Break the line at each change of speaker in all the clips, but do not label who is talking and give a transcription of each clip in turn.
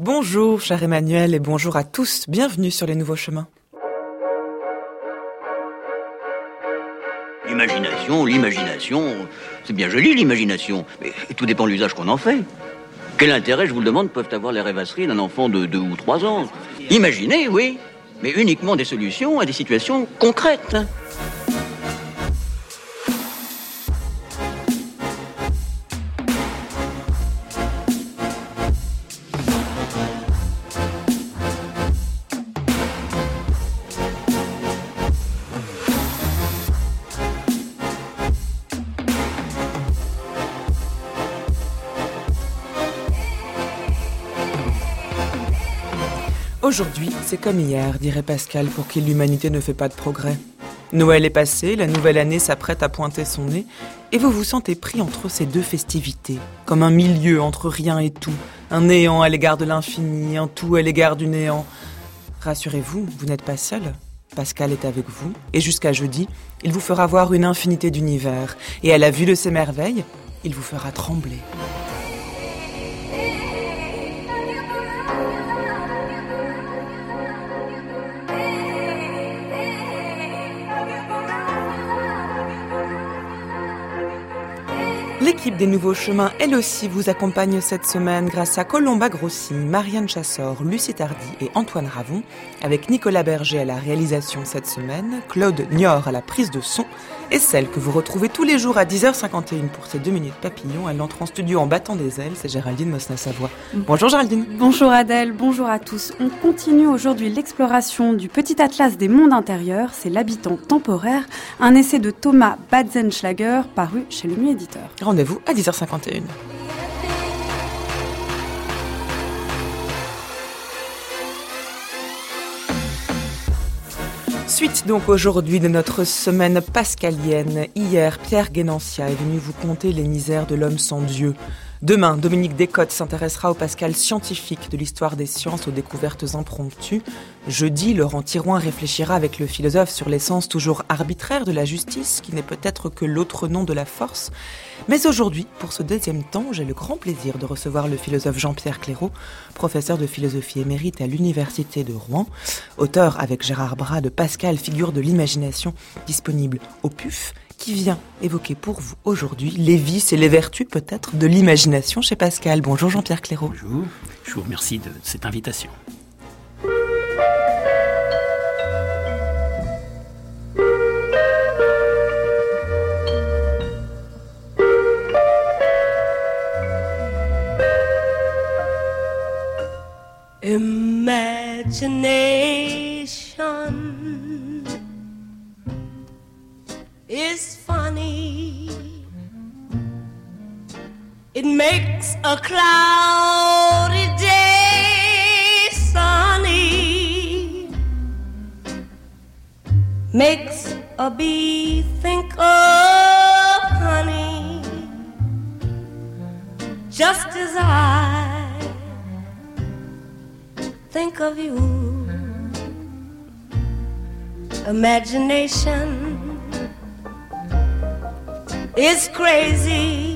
Bonjour, cher Emmanuel, et bonjour à tous. Bienvenue sur les nouveaux chemins.
L'imagination, c'est bien joli l'imagination, mais tout dépend de l'usage qu'on en fait. Quel intérêt, je vous le demande, peuvent avoir les rêvasseries d'un enfant de 2 ou 3 ans? Imaginer, oui, mais uniquement des solutions à des situations concrètes.
Aujourd'hui, c'est comme hier, dirait Pascal, pour qui l'humanité ne fait pas de progrès. Noël est passé, la nouvelle année s'apprête à pointer son nez, et vous vous sentez pris entre ces deux festivités, comme un milieu entre rien et tout, un néant à l'égard de l'infini, un tout à l'égard du néant. Rassurez-vous, vous n'êtes pas seul. Pascal est avec vous, et jusqu'à jeudi, il vous fera voir une infinité d'univers, et à la vue de ces merveilles, il vous fera trembler. L'équipe des Nouveaux Chemins, elle aussi, vous accompagne cette semaine grâce à Colomba Grossi, Marianne Chassor, Lucie Tardy et Antoine Ravon, avec Nicolas Berger à la réalisation cette semaine, Claude Niort à la prise de son, et celle que vous retrouvez tous les jours à 10h51 pour ces 2 minutes papillons. Elle entre en studio en battant des ailes, c'est Géraldine Mosna-Savoie. Bonjour Géraldine.
Bonjour Adèle, bonjour à tous. On continue aujourd'hui l'exploration du petit atlas des mondes intérieurs, c'est l'habitant temporaire, un essai de Thomas Batzenschlager paru chez le Nuit Éditeur.
Rendez-vous à 10h51. Suite donc aujourd'hui de notre semaine pascalienne. Hier, Pierre Guénancia est venu vous conter les misères de l'homme sans Dieu. Demain, Dominique Descottes s'intéressera au Pascal scientifique de l'histoire des sciences aux découvertes impromptues. Jeudi, Laurent Thirouin réfléchira avec le philosophe sur l'essence toujours arbitraire de la justice, qui n'est peut-être que l'autre nom de la force. Mais aujourd'hui, pour ce deuxième temps, j'ai le grand plaisir de recevoir le philosophe Jean-Pierre Clairaut, professeur de philosophie émérite à l'Université de Rouen, auteur avec Gérard Bras de Pascal, figure de l'imagination, disponible au PUF, qui vient évoquer pour vous aujourd'hui les vices et les vertus peut-être de l'imagination chez Pascal. Bonjour Jean-Pierre Clairaut.
Bonjour, je vous remercie de cette invitation.
Imagination is funny. It makes a cloudy day sunny. Makes a bee think of honey. Just as I think of you. Imagination is crazy.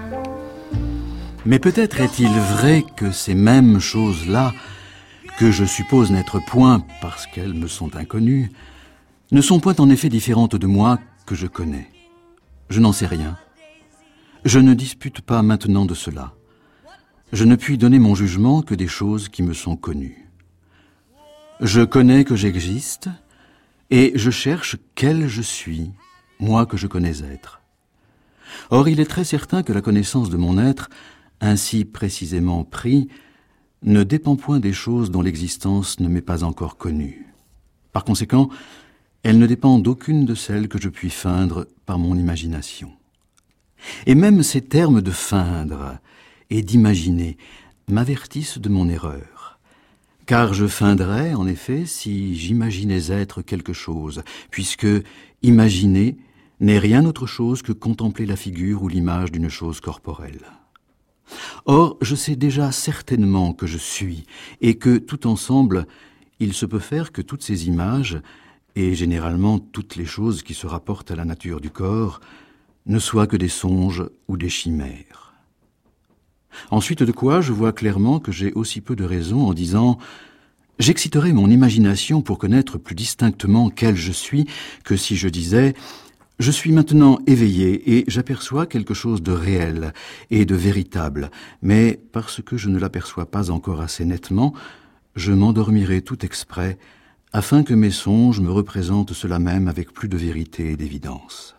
Mais peut-être est-il vrai que ces mêmes choses-là, que je suppose n'être point parce qu'elles me sont inconnues, ne sont point en effet différentes de moi que je connais. Je n'en sais rien. Je ne dispute pas maintenant de cela. Je ne puis donner mon jugement que des choses qui me sont connues. Je connais que j'existe, et je cherche quel je suis, moi que je connais être. Or, il est très certain que la connaissance de mon être, ainsi précisément pris, ne dépend point des choses dont l'existence ne m'est pas encore connue. Par conséquent, elle ne dépend d'aucune de celles que je puis feindre par mon imagination. Et même ces termes de feindre et d'imaginer m'avertissent de mon erreur. Car je feindrais, en effet, si j'imaginais être quelque chose, puisque imaginer n'est rien autre chose que contempler la figure ou l'image d'une chose corporelle. Or, je sais déjà certainement que je suis, et que, tout ensemble, il se peut faire que toutes ces images, et généralement toutes les choses qui se rapportent à la nature du corps, ne soient que des songes ou des chimères. Ensuite de quoi, je vois clairement que j'ai aussi peu de raison en disant « J'exciterai mon imagination pour connaître plus distinctement quel je suis que si je disais « Je suis maintenant éveillé et j'aperçois quelque chose de réel et de véritable, mais parce que je ne l'aperçois pas encore assez nettement, je m'endormirai tout exprès afin que mes songes me représentent cela même avec plus de vérité et d'évidence.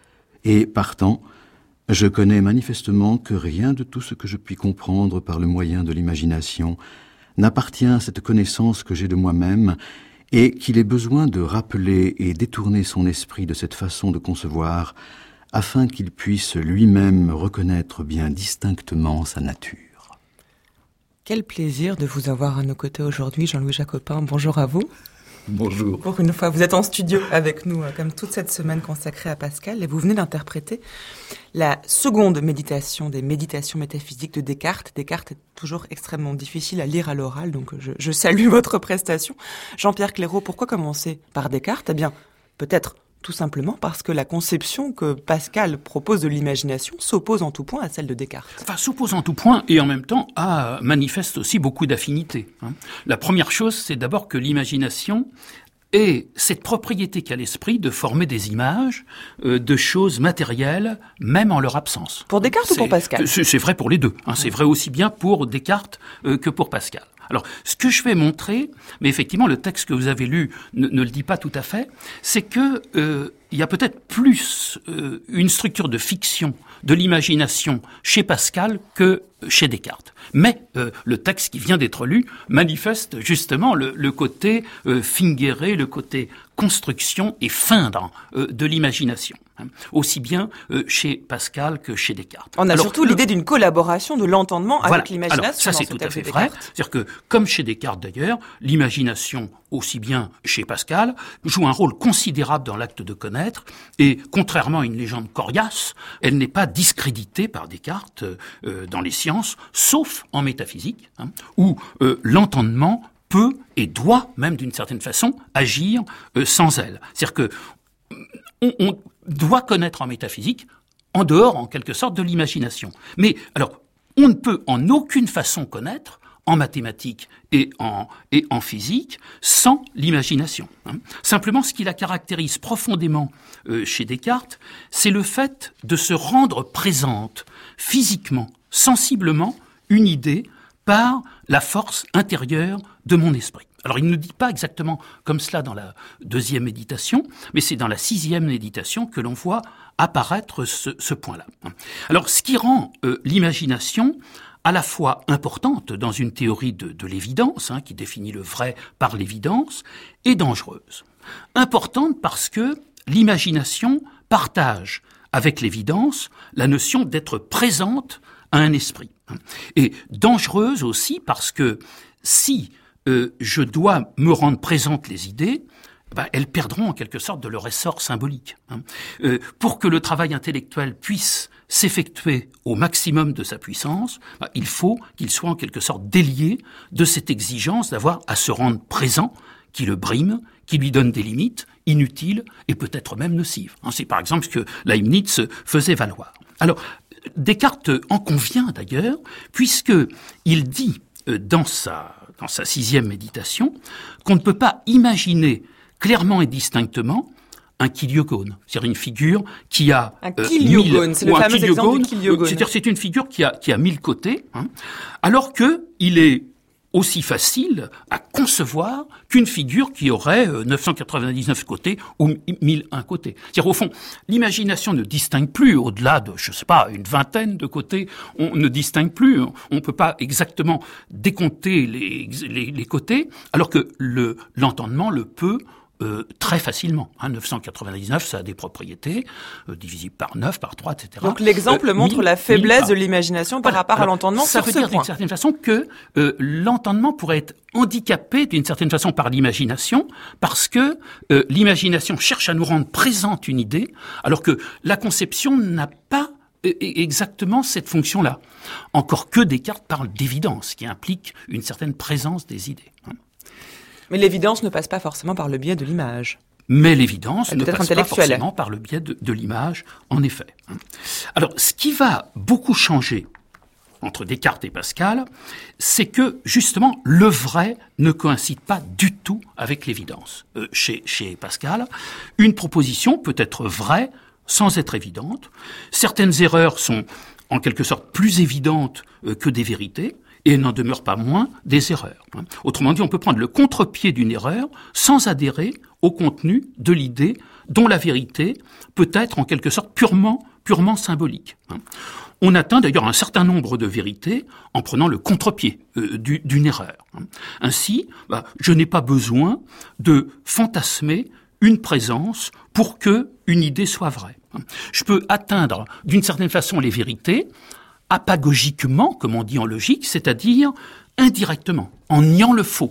Et partant, je connais manifestement que rien de tout ce que je puis comprendre par le moyen de l'imagination n'appartient à cette connaissance que j'ai de moi-même et qu'il ait besoin de rappeler et détourner son esprit de cette façon de concevoir afin qu'il puisse lui-même reconnaître bien distinctement sa nature. »
Quel plaisir de vous avoir à nos côtés aujourd'hui, Jean-Louis Jacopin. Bonjour à vous.
Bonjour.
Pour une fois, vous êtes en studio avec nous, comme toute cette semaine consacrée à Pascal, et vous venez d'interpréter la seconde méditation des méditations métaphysiques de Descartes. Descartes est toujours extrêmement difficile à lire à l'oral, donc je salue votre prestation. Jean-Pierre Clairaut, pourquoi commencer par Descartes ? Eh bien, peut-être tout simplement parce que la conception que Pascal propose de l'imagination s'oppose en tout point à celle de Descartes.
Enfin, s'oppose en tout point et en même temps manifeste aussi beaucoup d'affinités. La première chose, c'est d'abord que l'imagination est cette propriété qu'a l'esprit de former des images de choses matérielles, même en leur absence.
Pour Descartes ou pour Pascal ?
C'est vrai pour les deux. C'est vrai aussi bien pour Descartes que pour Pascal. Alors, ce que je vais montrer, mais effectivement, le texte que vous avez lu ne le dit pas tout à fait, c'est que il y a peut-être plus une structure de fiction de l'imagination chez Pascal que chez Descartes. Mais le texte qui vient d'être lu manifeste justement le côté fingeré, le côté construction et feindre de l'imagination. Aussi bien chez Pascal que chez Descartes.
On a surtout l'idée d'une collaboration de l'entendement avec l'imagination.
Alors, ça, c'est tout à fait vrai. C'est-à-dire que, comme chez Descartes d'ailleurs, l'imagination, aussi bien chez Pascal, joue un rôle considérable dans l'acte de connaître, et contrairement à une légende coriace, elle n'est pas discréditée par Descartes dans les sciences, sauf en métaphysique, où l'entendement peut et doit, même d'une certaine façon, agir sans elle. C'est-à-dire que on doit connaître en métaphysique, en dehors, en quelque sorte, de l'imagination. Mais, alors, on ne peut en aucune façon connaître, en mathématiques et en physique, sans l'imagination. Simplement, ce qui la caractérise profondément chez Descartes, c'est le fait de se rendre présente, physiquement, sensiblement, une idée par la force intérieure de mon esprit. Alors, il ne dit pas exactement comme cela dans la deuxième méditation, mais c'est dans la sixième méditation que l'on voit apparaître ce point-là. Alors, ce qui rend l'imagination à la fois importante dans une théorie de l'évidence, qui définit le vrai par l'évidence, et dangereuse. Importante parce que l'imagination partage avec l'évidence la notion d'être présente à un esprit. Et dangereuse aussi parce que si je dois me rendre présente les idées, elles perdront en quelque sorte de leur essor symbolique. Pour que le travail intellectuel puisse s'effectuer au maximum de sa puissance, il faut qu'il soit en quelque sorte délié de cette exigence d'avoir à se rendre présent, qui le brime, qui lui donne des limites inutiles et peut-être même nocives. C'est par exemple ce que Leibniz faisait valoir. Alors, Descartes en convient d'ailleurs, puisqu'il dit dans sa sixième méditation qu'on ne peut pas imaginer clairement et distinctement un kiliogone, c'est-à-dire une figure qui a
un kiliogone, c'est le fameux exemple du kiliogone.
C'est-à-dire c'est une figure qui a 1000 côtés, alors que il est aussi facile à concevoir qu'une figure qui aurait 999 côtés ou 1001 côtés. C'est-à-dire, au fond, l'imagination ne distingue plus au-delà de, je sais pas, une vingtaine de côtés. On ne distingue plus. On peut pas exactement décompter les côtés, alors que l'entendement le peut très facilement. 999, ça a des propriétés, divisibles par 9, par 3, etc.
Donc l'exemple montre la faiblesse de l'imagination par rapport à l'entendement.
Ça veut dire d'une certaine façon que l'entendement pourrait être handicapé d'une certaine façon par l'imagination, parce que l'imagination cherche à nous rendre présente une idée, alors que la conception n'a pas exactement cette fonction-là. Encore que Descartes parle d'évidence, qui implique une certaine présence des idées.
Mais l'évidence ne passe pas forcément par le biais de l'image.
Mais l'évidence ne passe pas forcément par le biais de l'image, en effet. Alors, ce qui va beaucoup changer entre Descartes et Pascal, c'est que, justement, le vrai ne coïncide pas du tout avec l'évidence. Chez Pascal, une proposition peut être vraie sans être évidente. Certaines erreurs sont, en quelque sorte, plus évidentes que des vérités, et elles n'en demeurent pas moins des erreurs. Autrement dit, on peut prendre le contre-pied d'une erreur sans adhérer au contenu de l'idée dont la vérité peut être, en quelque sorte, purement symbolique. On atteint d'ailleurs un certain nombre de vérités en prenant le contre-pied d'une erreur. Ainsi, je n'ai pas besoin de fantasmer une présence pour que une idée soit vraie. Je peux atteindre d'une certaine façon les vérités apagogiquement, comme on dit en logique, c'est-à-dire indirectement, en niant le faux.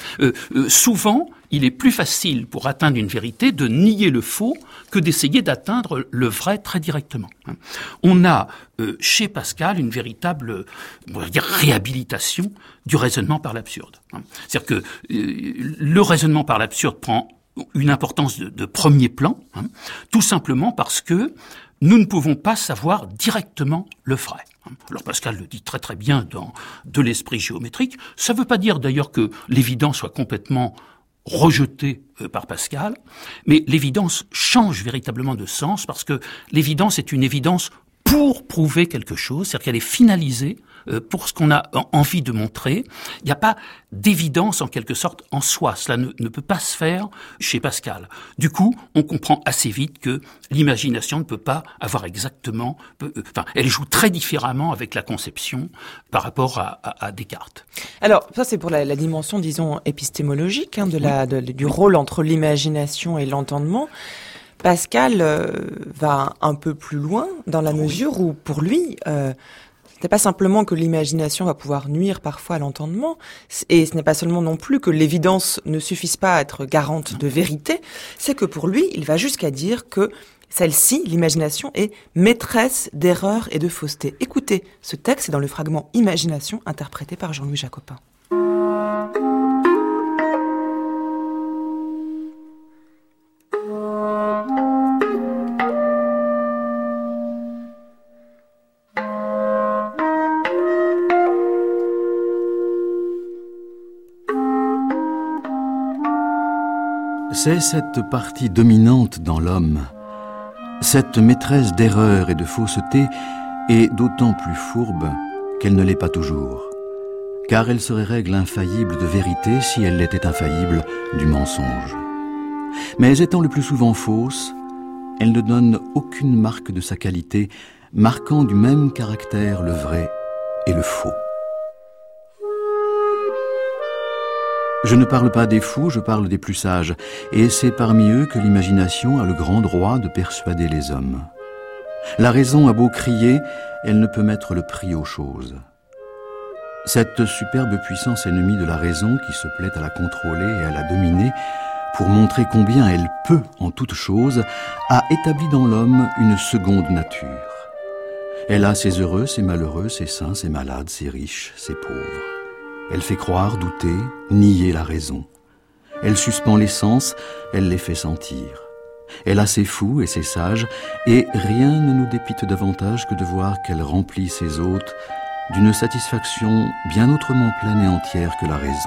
Souvent, il est plus facile pour atteindre une vérité de nier le faux que d'essayer d'atteindre le vrai très directement. On a chez Pascal une véritable, on va dire, réhabilitation du raisonnement par l'absurde. C'est-à-dire que le raisonnement par l'absurde prend une importance de premier plan, tout simplement parce que nous ne pouvons pas savoir directement le vrai. Alors Pascal le dit très très bien dans De l'esprit géométrique. Ça ne veut pas dire d'ailleurs que l'évidence soit complètement rejetée par Pascal, mais l'évidence change véritablement de sens parce que l'évidence est une évidence pour prouver quelque chose, c'est-à-dire qu'elle est finalisée pour ce qu'on a envie de montrer. Il n'y a pas d'évidence en quelque sorte en soi. Cela ne peut pas se faire chez Pascal. Du coup, on comprend assez vite que l'imagination ne peut pas avoir exactement... elle joue très différemment avec la conception par rapport à Descartes.
Alors, ça c'est pour la dimension, disons, épistémologique du rôle entre l'imagination et l'entendement. Pascal va un peu plus loin dans la mesure où, pour lui, c'est pas simplement que l'imagination va pouvoir nuire parfois à l'entendement, et ce n'est pas seulement non plus que l'évidence ne suffise pas à être garante de vérité, c'est que pour lui, il va jusqu'à dire que celle-ci, l'imagination, est maîtresse d'erreurs et de fausseté. Écoutez, ce texte est dans le fragment Imagination, interprété par Jean-Louis Jacopin.
C'est cette partie dominante dans l'homme, cette maîtresse d'erreur et de fausseté est d'autant plus fourbe qu'elle ne l'est pas toujours, car elle serait règle infaillible de vérité si elle l'était infaillible du mensonge. Mais étant le plus souvent fausse, elle ne donne aucune marque de sa qualité, marquant du même caractère le vrai et le faux. Je ne parle pas des fous, je parle des plus sages, et c'est parmi eux que l'imagination a le grand droit de persuader les hommes. La raison a beau crier, elle ne peut mettre le prix aux choses. Cette superbe puissance ennemie de la raison qui se plaît à la contrôler et à la dominer, pour montrer combien elle peut en toute chose, a établi dans l'homme une seconde nature. Elle a ses heureux, ses malheureux, ses saints, ses malades, ses riches, ses pauvres. Elle fait croire, douter, nier la raison. Elle suspend les sens, elle les fait sentir. Elle a ses fous et ses sages, et rien ne nous dépite davantage que de voir qu'elle remplit ses hôtes d'une satisfaction bien autrement pleine et entière que la raison.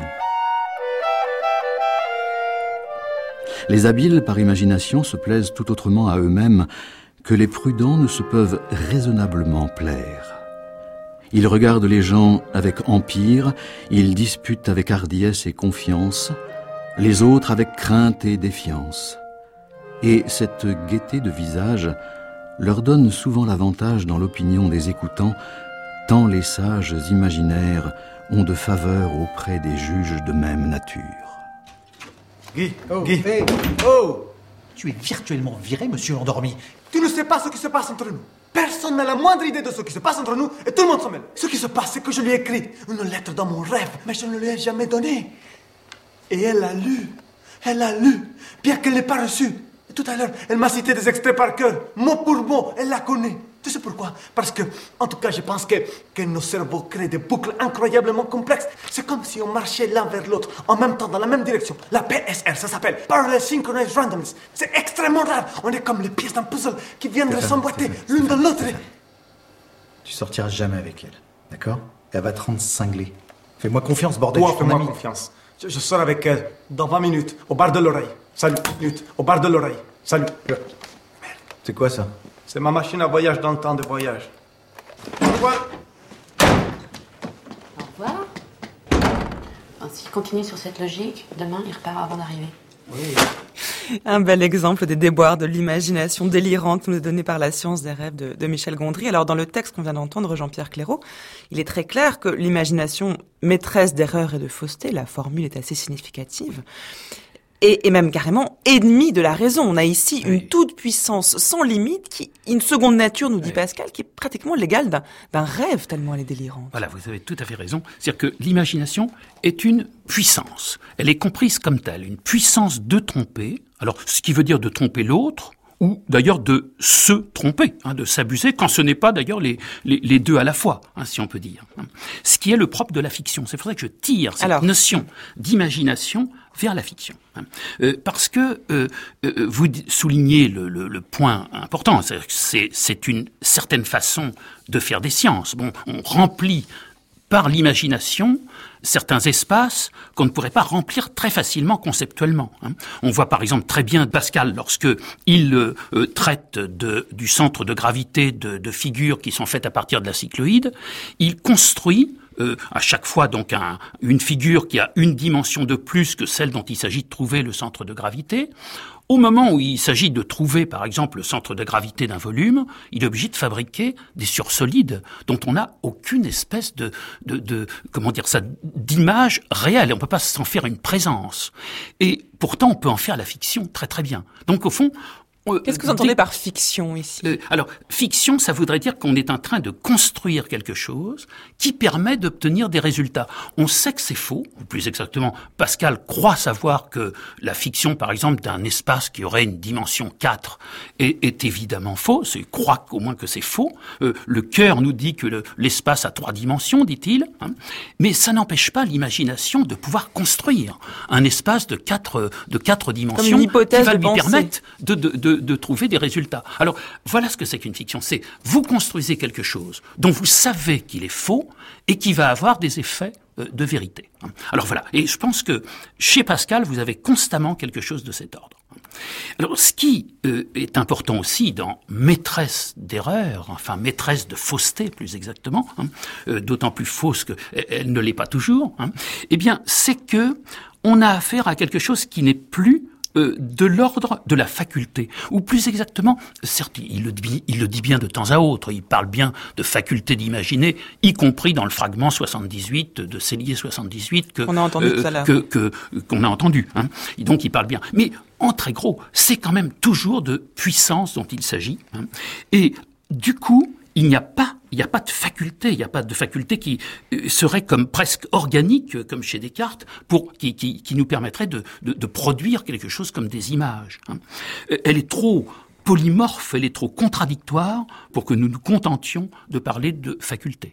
Les habiles par imagination se plaisent tout autrement à eux-mêmes que les prudents ne se peuvent raisonnablement plaire. Ils regardent les gens avec empire, ils disputent avec hardiesse et confiance, les autres avec crainte et défiance. Et cette gaieté de visage leur donne souvent l'avantage dans l'opinion des écoutants, tant les sages imaginaires ont de faveur auprès des juges de même nature.
Guy, tu es virtuellement viré, monsieur endormi.
Tu ne sais pas ce qui se passe entre nous. Personne n'a la moindre idée de ce qui se passe entre nous et tout le monde s'en mêle. Ce qui se passe, c'est que je lui ai écrit une lettre dans mon rêve, mais je ne lui ai jamais donnée. Et elle a lu, bien qu'elle n'ait pas reçu. Et tout à l'heure, elle m'a cité des extraits par cœur, mot pour mot, elle la connaît. Tu sais pourquoi? Parce que, en tout cas, je pense que nos cerveaux créent des boucles incroyablement complexes. C'est comme si on marchait l'un vers l'autre, en même temps, dans la même direction. La PSR, ça s'appelle Parallel Synchronized Randomness. C'est extrêmement rare. On est comme les pièces d'un puzzle qui viennent de s'emboîter l'une dans l'autre.
Tu sortiras jamais avec elle. D'accord. Elle va te rendre cinglé. Fais-moi confiance, bordel.
Toi,
je suis ton
fais-moi
ami.
confiance. Je sors avec elle dans 20 minutes, au bar de l'oreille. Salut, minutes, au bar de l'oreille. Salut. Merde.
C'est quoi ça?
C'est ma machine à voyage dans le temps de voyage. Au revoir.
Au revoir. S'il continue sur cette logique, demain, il repart avant d'arriver.
Un bel exemple des déboires de l'imagination délirante nous donnée par la science des rêves de Michel Gondry. Alors, dans le texte qu'on vient d'entendre, Jean-Pierre Clairaut, il est très clair que l'imagination maîtresse d'erreurs et de fausseté, la formule est assez significative, et même carrément ennemie de la raison. On a ici une toute-puissance sans limite, qui, une seconde nature, nous dit Pascal, qui est pratiquement l'égale d'un rêve, tellement elle est délirante.
Voilà, vous avez tout à fait raison. C'est-à-dire que l'imagination est une puissance. Elle est comprise comme telle, une puissance de tromper. Alors, ce qui veut dire de tromper l'autre, ou d'ailleurs de se tromper, de s'abuser, quand ce n'est pas d'ailleurs les deux à la fois, si on peut dire. Ce qui est le propre de la fiction. C'est pour ça que je tire cette notion d'imagination vers la fiction. Parce que vous soulignez le point important, c'est une certaine façon de faire des sciences. Bon, on remplit par l'imagination certains espaces qu'on ne pourrait pas remplir très facilement conceptuellement. On voit par exemple très bien Pascal lorsque il traite du centre de gravité de figures qui sont faites à partir de la cycloïde, il construit à chaque fois donc une figure qui a une dimension de plus que celle dont il s'agit de trouver le centre de gravité. Au moment où il s'agit de trouver, par exemple, le centre de gravité d'un volume, il est obligé de fabriquer des sursolides dont on n'a aucune espèce d'image réelle. On ne peut pas s'en faire une présence. Et pourtant, on peut en faire la fiction très très bien. Donc, au fond,
qu'est-ce que vous entendez par fiction ici?
Alors, fiction, ça voudrait dire qu'on est en train de construire quelque chose qui permet d'obtenir des résultats. On sait que c'est faux, ou plus exactement, Pascal croit savoir que la fiction, par exemple, d'un espace qui aurait une dimension 4 est évidemment fausse, il croit au moins que c'est faux. Le cœur nous dit que l'espace a 3 dimensions, dit-il, mais ça n'empêche pas l'imagination de pouvoir construire un espace de 4 dimensions
comme une hypothèse
qui va
de
lui
pensée.
permettre de trouver des résultats. Alors, voilà ce que c'est qu'une fiction. C'est vous construisez quelque chose dont vous savez qu'il est faux et qui va avoir des effets de vérité. Alors voilà. Et je pense que chez Pascal, vous avez constamment quelque chose de cet ordre. Alors, ce qui est important aussi dans maîtresse d'erreur, enfin maîtresse de fausseté plus exactement, d'autant plus fausse qu'elle ne l'est pas toujours, eh bien, c'est que on a affaire à quelque chose qui n'est plus de l'ordre de la faculté, ou plus exactement, certes, il le dit bien de temps à autre, il parle bien de faculté d'imaginer, y compris dans le fragment 78 de Célier 78
qu'on a entendu tout à l'heure.
Qu'on a entendu. Et donc il parle bien. Mais en très gros, c'est quand même toujours de puissance dont il s'agit. Et du coup, il n'y a pas de faculté qui serait comme presque organique, comme chez Descartes, qui nous permettrait de produire quelque chose comme des images. Elle est trop polymorphe, elle est trop contradictoire pour que nous nous contentions de parler de faculté.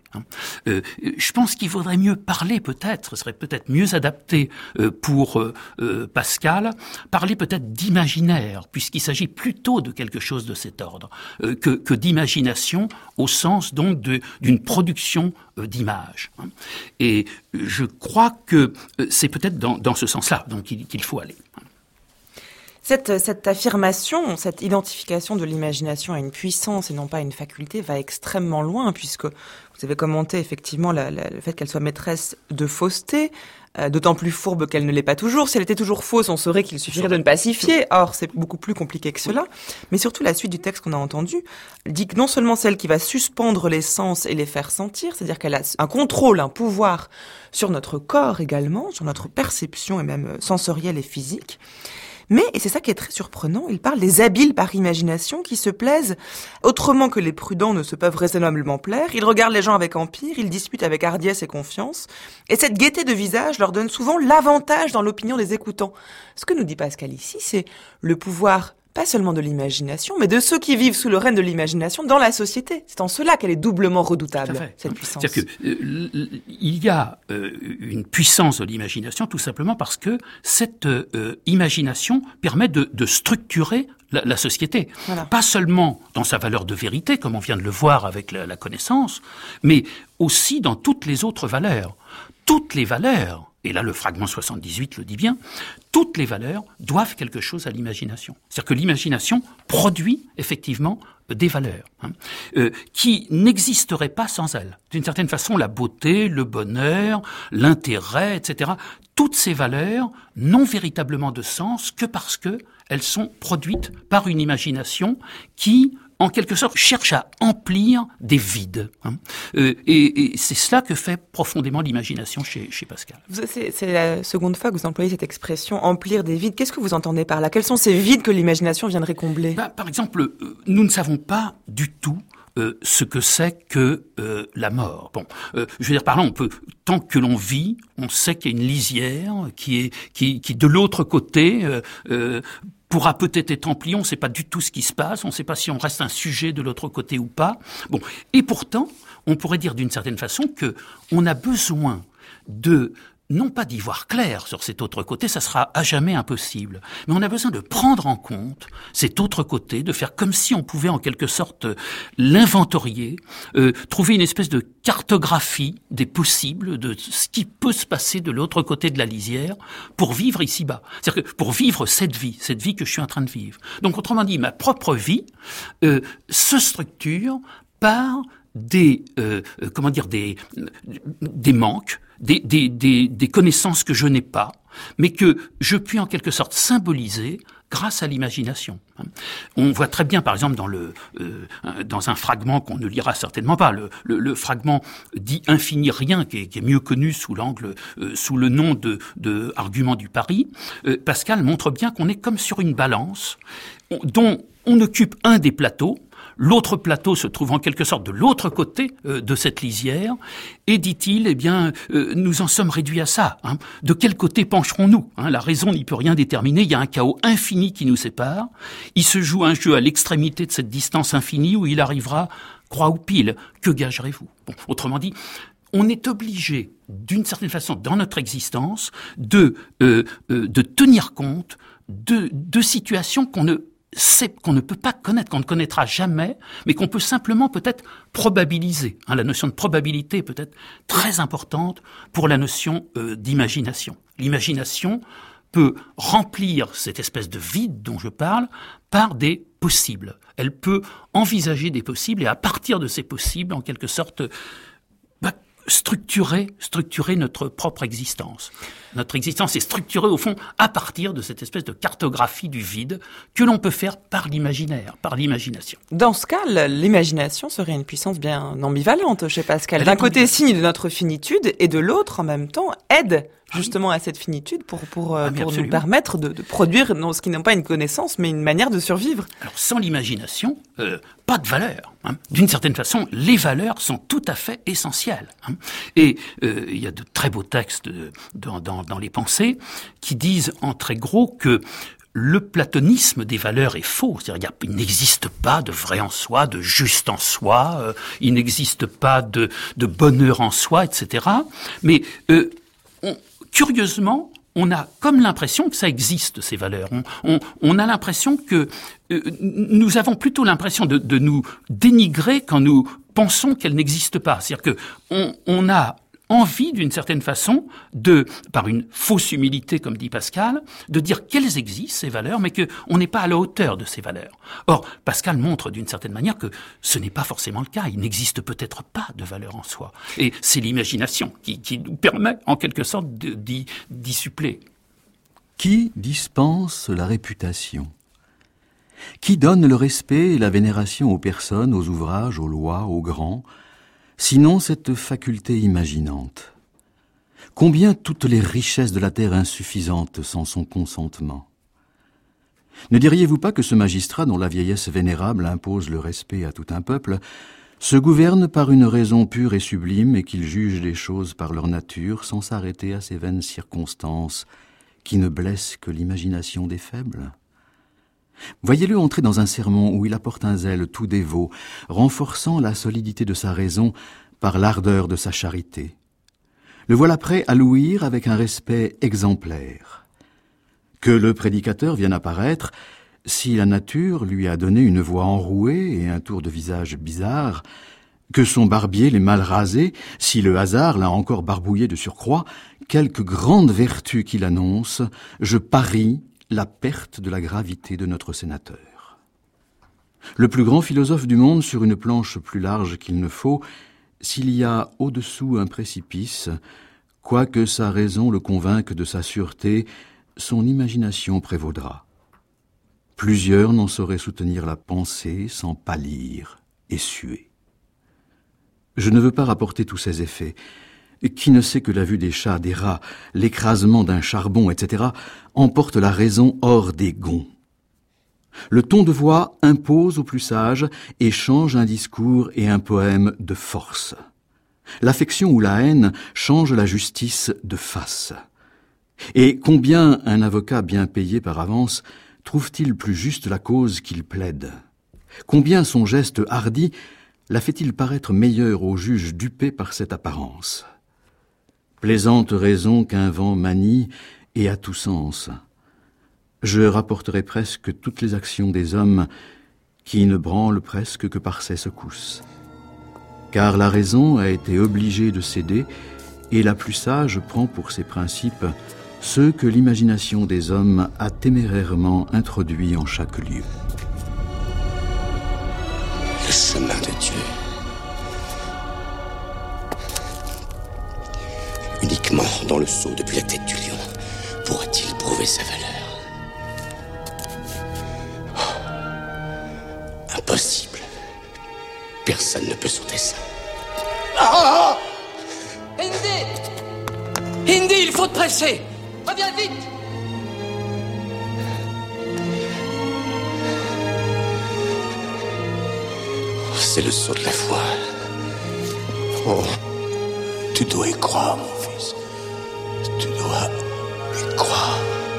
Je pense qu'il vaudrait mieux parler peut-être, ce serait peut-être mieux adapté pour Pascal, parler peut-être d'imaginaire, puisqu'il s'agit plutôt de quelque chose de cet ordre, que d'imagination au sens donc d'une production d'images. Et je crois que c'est peut-être dans ce sens-là donc qu'il faut aller.
Cette affirmation, cette identification de l'imagination à une puissance et non pas à une faculté va extrêmement loin, puisque vous avez commenté effectivement le fait qu'elle soit maîtresse de fausseté, d'autant plus fourbe qu'elle ne l'est pas toujours. Si elle était toujours fausse, on saurait qu'il suffirait de ne pas s'y fier. Or, c'est beaucoup plus compliqué que cela. Mais surtout, la suite du texte qu'on a entendu dit que non seulement celle qui va suspendre les sens et les faire sentir, c'est-à-dire qu'elle a un contrôle, un pouvoir sur notre corps également, sur notre perception et même sensorielle et physique, mais, et c'est ça qui est très surprenant, il parle des habiles par imagination qui se plaisent autrement que les prudents ne se peuvent raisonnablement plaire. Ils regardent les gens avec empire, ils disputent avec hardiesse et confiance. Et cette gaieté de visage leur donne souvent l'avantage dans l'opinion des écoutants. Ce que nous dit Pascal ici, c'est le pouvoir pas seulement de l'imagination, mais de ceux qui vivent sous le règne de l'imagination dans la société. C'est en cela qu'elle est doublement redoutable, cette puissance.
C'est-à-dire qu'il y a une puissance de l'imagination tout simplement parce que cette imagination permet de structurer la société.
Voilà.
Pas seulement dans sa valeur de vérité, comme on vient de le voir avec la connaissance, mais aussi dans toutes les autres valeurs. Toutes les valeurs, et là le fragment 78 le dit bien, toutes les valeurs doivent quelque chose à l'imagination. C'est-à-dire que l'imagination produit effectivement des valeurs qui n'existeraient pas sans elles. D'une certaine façon, la beauté, le bonheur, l'intérêt, etc., toutes ces valeurs n'ont véritablement de sens que parce qu'elles sont produites par une imagination qui, en quelque sorte, cherche à emplir des vides. Et c'est cela que fait profondément l'imagination chez Pascal.
C'est la seconde fois que vous employez cette expression « emplir des vides ». Qu'est-ce que vous entendez par là? Quels sont ces vides que l'imagination viendrait combler?
Par exemple, nous ne savons pas du tout ce que c'est que la mort. Bon, je veux dire par là, tant que l'on vit, on sait qu'il y a une lisière qui de l'autre côté pourra peut-être être emplie. On ne sait pas du tout ce qui se passe. On ne sait pas si on reste un sujet de l'autre côté ou pas. Bon, et pourtant, on pourrait dire d'une certaine façon que on a besoin non pas d'y voir clair sur cet autre côté, ça sera à jamais impossible. Mais on a besoin de prendre en compte cet autre côté, de faire comme si on pouvait en quelque sorte l'inventorier, trouver une espèce de cartographie des possibles, de ce qui peut se passer de l'autre côté de la lisière pour vivre ici-bas. C'est-à-dire que pour vivre cette vie que je suis en train de vivre. Donc autrement dit, ma propre vie se structure par des manques, des connaissances que je n'ai pas, mais que je puis en quelque sorte symboliser grâce à l'imagination. On voit très bien, par exemple, dans un fragment qu'on ne lira certainement pas, le fragment dit « Infini rien », qui est mieux connu sous le nom de Argument du pari, Pascal montre bien qu'on est comme sur une balance dont on occupe un des plateaux. L'autre plateau se trouve en quelque sorte de l'autre côté de cette lisière, et dit-il, nous en sommes réduits à ça. De quel côté pencherons-nous? La raison n'y peut rien déterminer, il y a un chaos infini qui nous sépare. Il se joue un jeu à l'extrémité de cette distance infinie où il arrivera croix ou pile. Que gagerez-vous? Bon, autrement dit, on est obligé, d'une certaine façon, dans notre existence, de tenir compte de situations qu'on ne peut pas connaître, qu'on ne connaîtra jamais, mais qu'on peut simplement peut-être probabiliser. La notion de probabilité est peut-être très importante pour la notion d'imagination. L'imagination peut remplir cette espèce de vide dont je parle par des possibles. Elle peut envisager des possibles et à partir de ces possibles, en quelque sorte, structurer notre propre existence. Notre existence est structurée, au fond, à partir de cette espèce de cartographie du vide que l'on peut faire par l'imaginaire, par l'imagination.
Dans ce cas, l'imagination serait une puissance bien ambivalente chez Pascal. D'un côté, signe de notre finitude, et de l'autre, en même temps, aide justement à cette finitude pour nous permettre de produire ce qui n'est pas une connaissance, mais une manière de survivre. Alors,
sans l'imagination, pas de valeur. D'une certaine façon, les valeurs sont tout à fait essentielles. Et il y a de très beaux textes dans les pensées qui disent en très gros que le platonisme des valeurs est faux. C'est-à-dire qu'il n'existe pas de vrai en soi, de juste en soi, il n'existe pas de bonheur en soi, etc. Mais curieusement, on a comme l'impression que ça existe, ces valeurs. On a l'impression que nous avons plutôt l'impression de nous dénigrer quand nous pensons qu'elles n'existent pas. C'est-à-dire que on a envie, d'une certaine façon, par une fausse humilité, comme dit Pascal, de dire qu'elles existent, ces valeurs, mais qu'on n'est pas à la hauteur de ces valeurs. Or, Pascal montre d'une certaine manière que ce n'est pas forcément le cas. Il n'existe peut-être pas de valeur en soi. Et c'est l'imagination qui nous permet, en quelque sorte, d'y suppléer.
Qui dispense la réputation? Qui donne le respect et la vénération aux personnes, aux ouvrages, aux lois, aux grands, sinon cette faculté imaginante? Combien toutes les richesses de la terre insuffisantes sans son consentement? Ne diriez-vous pas que ce magistrat dont la vieillesse vénérable impose le respect à tout un peuple se gouverne par une raison pure et sublime et qu'il juge les choses par leur nature sans s'arrêter à ces vaines circonstances qui ne blessent que l'imagination des faibles? Voyez-le entrer dans un sermon où il apporte un zèle tout dévot, renforçant la solidité de sa raison par l'ardeur de sa charité. Le voilà prêt à l'ouïr avec un respect exemplaire. Que le prédicateur vienne apparaître, si la nature lui a donné une voix enrouée et un tour de visage bizarre, que son barbier l'ait mal rasé, si le hasard l'a encore barbouillé de surcroît, quelque grande vertu qu'il annonce, je parie la perte de la gravité de notre sénateur. Le plus grand philosophe du monde sur une planche plus large qu'il ne faut, s'il y a au-dessous un précipice, quoique sa raison le convainque de sa sûreté, son imagination prévaudra. Plusieurs n'en sauraient soutenir la pensée sans pâlir et suer. Je ne veux pas rapporter tous ces effets. Qui ne sait que la vue des chats, des rats, l'écrasement d'un charbon, etc., emporte la raison hors des gonds. Le ton de voix impose aux plus sages et change un discours et un poème de force. L'affection ou la haine change la justice de face. Et combien un avocat bien payé par avance trouve-t-il plus juste la cause qu'il plaide? Combien son geste hardi la fait-il paraître meilleure au juge dupé par cette apparence? Plaisante raison qu'un vent manie et à tout sens. Je rapporterai presque toutes les actions des hommes qui ne branlent presque que par ses secousses. Car la raison a été obligée de céder et la plus sage prend pour ses principes ceux que l'imagination des hommes a témérairement introduits en chaque lieu.
Le chemin de Dieu. Uniquement dans le seau depuis la tête du lion pourra-t-il prouver sa valeur. Oh, impossible. Personne ne peut sauter ça.
Oh Hindi! Hindi, il faut te presser! Reviens vite!
C'est le saut de la foi. Oh, tu dois y croire, mon fils. Tu dois y croire.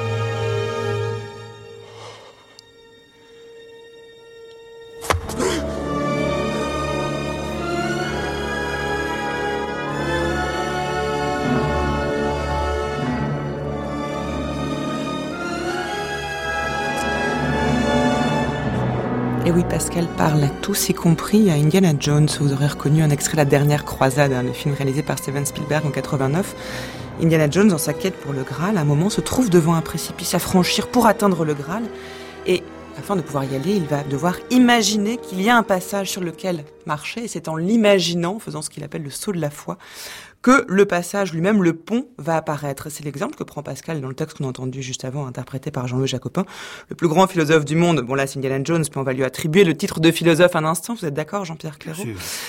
Et oui, Pascal parle à tous, y compris à Indiana Jones. Vous aurez reconnu un extrait de La Dernière Croisade, le film réalisé par Steven Spielberg en 89. Indiana Jones, dans sa quête pour le Graal, à un moment se trouve devant un précipice à franchir pour atteindre le Graal. Et afin de pouvoir y aller, il va devoir imaginer qu'il y a un passage sur lequel marcher. Et c'est en l'imaginant, faisant ce qu'il appelle le saut de la foi, que le passage lui-même, le pont, va apparaître. C'est l'exemple que prend Pascal dans le texte qu'on a entendu juste avant, interprété par Jean-Louis Jacopin, le plus grand philosophe du monde. Bon là, c'est Indiana Jones, mais on va lui attribuer le titre de philosophe un instant. Vous êtes d'accord, Jean-Pierre Clairaut?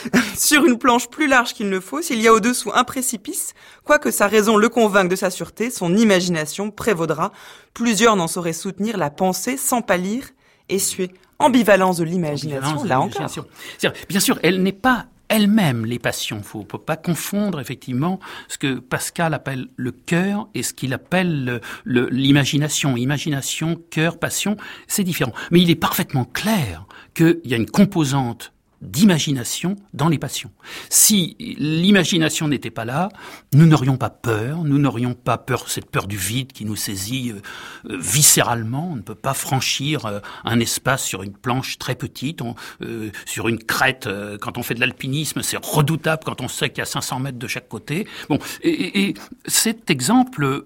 Sur une planche plus large qu'il ne faut, s'il y a au-dessous un précipice, quoique sa raison le convainque de sa sûreté, son imagination prévaudra. Plusieurs n'en sauraient soutenir la pensée sans pâlir et suer. Ambivalence de l'imagination, là encore.
Bien sûr, elle n'est pas elle-même les passions. Faut pas confondre effectivement ce que Pascal appelle le cœur et ce qu'il appelle l'imagination. Imagination, cœur, passion, c'est différent. Mais il est parfaitement clair qu'il y a une composante d'imagination dans les passions. Si l'imagination n'était pas là, nous n'aurions pas peur, cette peur du vide qui nous saisit viscéralement. On ne peut pas franchir un espace sur une planche très petite, sur une crête. Quand on fait de l'alpinisme, c'est redoutable quand on sait qu'il y a 500 mètres de chaque côté. Bon, et cet exemple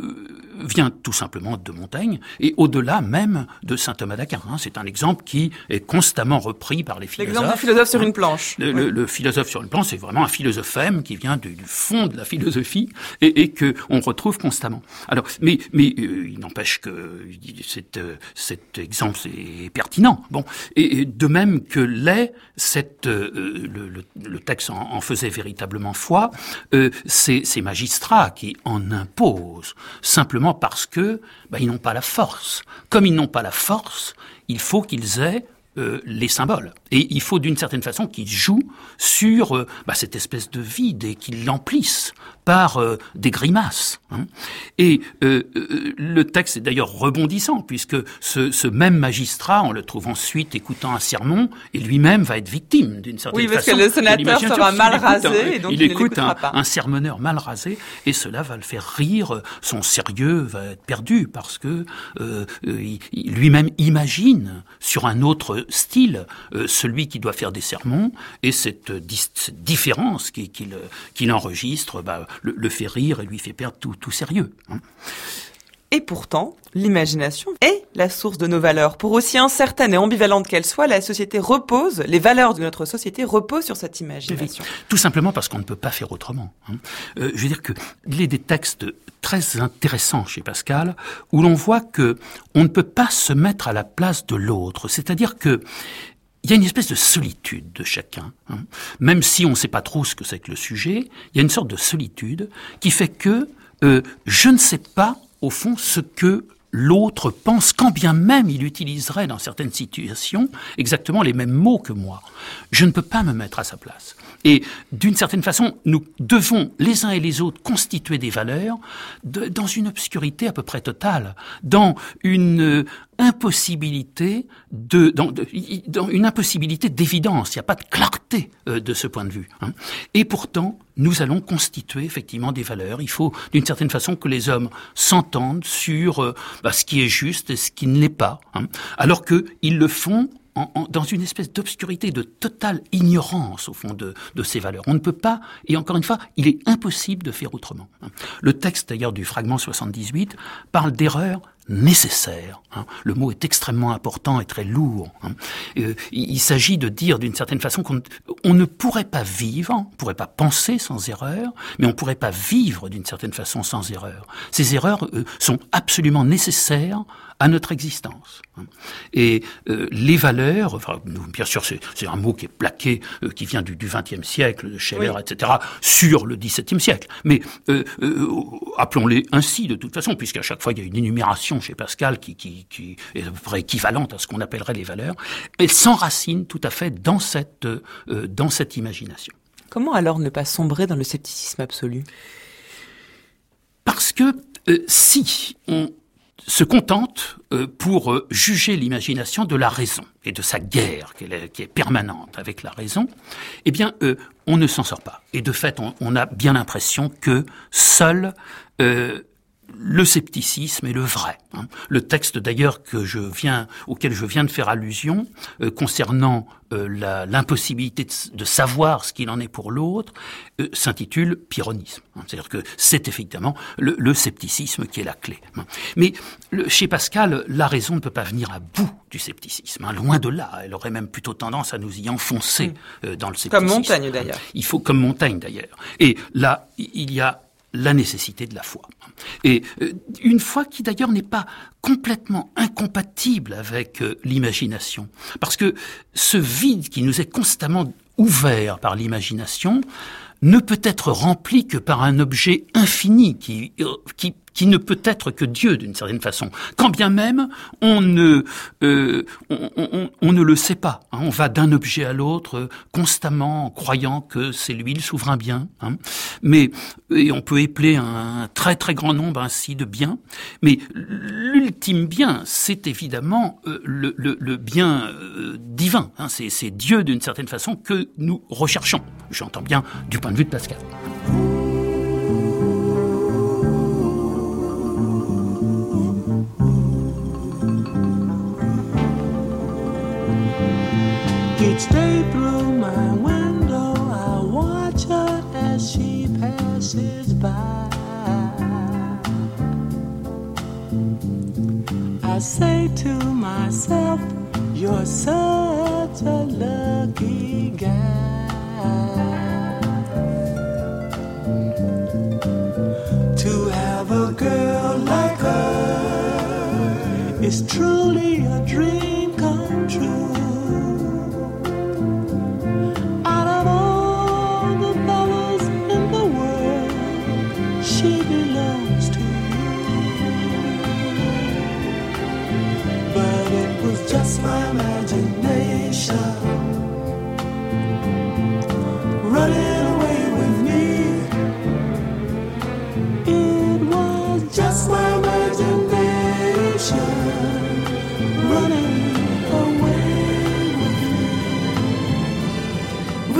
vient tout simplement de Montaigne et au-delà même de saint Thomas d'Aquin. C'est un exemple qui est constamment repris par les philosophes.
L'exemple du philosophe sur une planche.
Le philosophe sur une planche, c'est vraiment un philosophème qui vient du fond de la philosophie et que on retrouve constamment. Alors, mais il n'empêche que cet exemple est pertinent. Bon, et de même que le texte en faisait véritablement foi, ces magistrats qui en imposent simplement parce que ils n'ont pas la force. Comme ils n'ont pas la force, il faut qu'ils aient les symboles. Et il faut d'une certaine façon qu'ils jouent sur cette espèce de vide et qu'ils l'emplissent par des grimaces. Et le texte est d'ailleurs rebondissant, puisque ce même magistrat, on le trouve ensuite écoutant un sermon, et lui-même va être victime d'une certaine façon.
Oui, parce que le sénateur sera mal rasé, et donc
il écoute
pas.
un sermonneur mal rasé, et cela va le faire rire, son sérieux va être perdu, parce que lui-même imagine sur un autre style celui qui doit faire des sermons, et cette différence qu'il enregistre le fait rire et lui fait perdre tout sérieux.
Et pourtant, l'imagination est la source de nos valeurs. Pour aussi incertaine et ambivalente qu'elle soit, les valeurs de notre société reposent sur cette imagination.
Tout simplement parce qu'on ne peut pas faire autrement. Je veux dire qu'il y a des textes très intéressants chez Pascal, où l'on voit que on ne peut pas se mettre à la place de l'autre. C'est-à-dire que il y a une espèce de solitude de chacun. Même si on ne sait pas trop ce que c'est que le sujet, il y a une sorte de solitude qui fait que je ne sais pas, au fond, ce que l'autre pense, quand bien même il utiliserait dans certaines situations exactement les mêmes mots que moi. Je ne peux pas me mettre à sa place. Et d'une certaine façon, nous devons les uns et les autres constituer des valeurs dans une obscurité à peu près totale, dans une impossibilité dans une impossibilité d'évidence. Il n'y a pas de clarté de ce point de vue. Et pourtant, nous allons constituer effectivement des valeurs. Il faut d'une certaine façon que les hommes s'entendent sur ce qui est juste et ce qui ne l'est pas, alors qu'ils le font dans une espèce d'obscurité, de totale ignorance, au fond, de ces valeurs. On ne peut pas, et encore une fois, il est impossible de faire autrement. Le texte, d'ailleurs, du fragment 78 parle d'erreurs nécessaires. Le mot est extrêmement important et très lourd. Il s'agit de dire, d'une certaine façon, qu'on ne pourrait pas vivre, on ne pourrait pas penser sans erreur, mais on ne pourrait pas vivre d'une certaine façon sans erreur. Ces erreurs sont absolument nécessaires à notre existence. Et les valeurs, bien sûr, c'est un mot qui est plaqué, qui vient du XXe siècle, de Scheller, oui, etc., sur le XVIIe siècle. Mais appelons-les ainsi de toute façon, puisqu'à chaque fois il y a une énumération chez Pascal qui est à peu près équivalente à ce qu'on appellerait les valeurs. Elle s'enracine tout à fait dans cette imagination.
Comment alors ne pas sombrer dans le scepticisme absolu ?
Parce que si on se contente pour juger l'imagination de la raison et de sa guerre qui est permanente avec la raison, eh bien, on ne s'en sort pas. Et de fait, on a bien l'impression que seul le scepticisme est le vrai. Le texte d'ailleurs auquel je viens de faire allusion, concernant l'impossibilité de savoir ce qu'il en est pour l'autre, s'intitule pyrrhonisme. C'est-à-dire que c'est effectivement le scepticisme qui est la clé. Mais chez Pascal, la raison ne peut pas venir à bout du scepticisme. Loin de là, elle aurait même plutôt tendance à nous y enfoncer dans le scepticisme.
Comme Montaigne d'ailleurs.
Comme Montaigne d'ailleurs. Et là, il y a la nécessité de la foi. Et une foi qui d'ailleurs n'est pas complètement incompatible avec l'imagination. Parce que ce vide qui nous est constamment ouvert par l'imagination ne peut être rempli que par un objet infini qui ne peut être que Dieu d'une certaine façon. Quand bien même on ne le sait pas. On va d'un objet à l'autre constamment en croyant que c'est lui le souverain bien. Et on peut épeler un très très grand nombre ainsi de biens. Mais l'ultime bien, c'est évidemment le bien divin. C'est Dieu d'une certaine façon que nous recherchons. J'entends bien du point de vue de Pascal.
Each day through my window, I watch her as she passes by. I say to myself, you're such a lucky guy. To have a girl like her is truly a dream come true. Just my imagination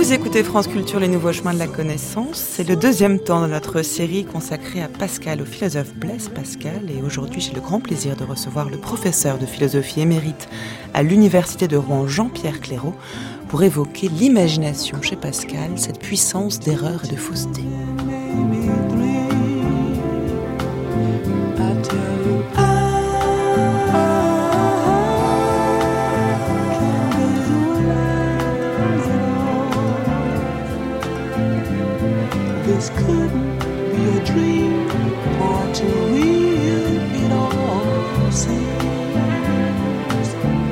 Vous écoutez France Culture, les nouveaux chemins de la connaissance. C'est le deuxième temps de notre série consacrée à Pascal, au philosophe Blaise Pascal. Et aujourd'hui, j'ai le grand plaisir de recevoir le professeur de philosophie émérite à l'Université de Rouen, Jean-Pierre Clairaut, pour évoquer l'imagination chez Pascal, cette puissance d'erreur et de fausseté.
This couldn't be a dream, or to real it all seems.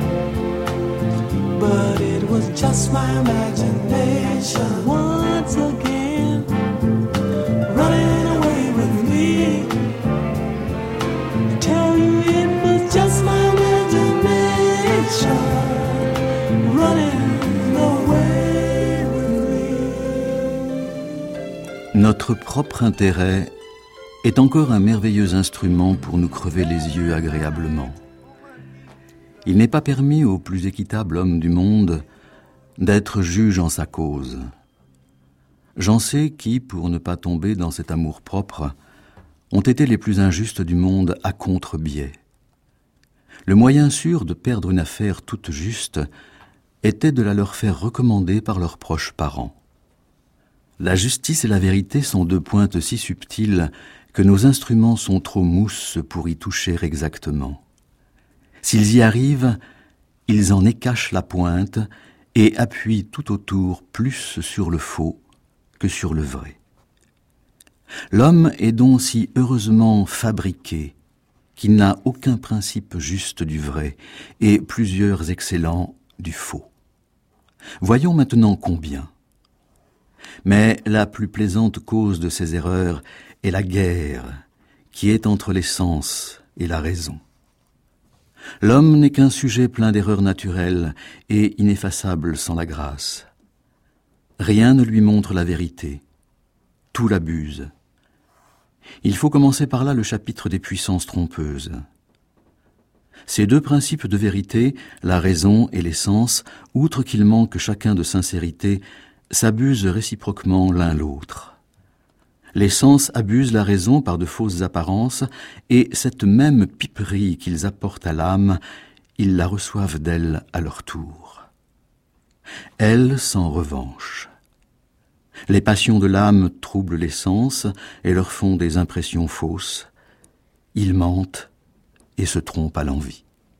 But it was just my imagination once again, running away with me. I tell you it was just my imagination, running away with me.
Notre propre intérêt est encore un merveilleux instrument pour nous crever les yeux agréablement. Il n'est pas permis au plus équitable homme du monde d'être juge en sa cause. J'en sais qui, pour ne pas tomber dans cet amour-propre, ont été les plus injustes du monde à contre-biais. Le moyen sûr de perdre une affaire toute juste était de la leur faire recommander par leurs proches parents. La justice et la vérité sont deux pointes si subtiles que nos instruments sont trop mousses pour y toucher exactement. S'ils y arrivent, ils en écachent la pointe et appuient tout autour plus sur le faux que sur le vrai. L'homme est donc si heureusement fabriqué qu'il n'a aucun principe juste du vrai et plusieurs excellents du faux. Voyons maintenant combien. Mais la plus plaisante cause de ces erreurs est la guerre qui est entre les sens et la raison. L'homme n'est qu'un sujet plein d'erreurs naturelles et ineffaçable sans la grâce. Rien ne lui montre la vérité, tout l'abuse. Il faut commencer par là le chapitre des puissances trompeuses. Ces deux principes de vérité, la raison et les sens, outre qu'ils manquent chacun de sincérité, s'abusent réciproquement l'un l'autre. Les sens abusent la raison par de fausses apparences, et cette même piperie qu'ils apportent à l'âme, ils la reçoivent d'elle à leur tour. Elle s'en revanche. Les passions de l'âme troublent les sens et leur font des impressions fausses. Ils mentent et se trompent à l'envi.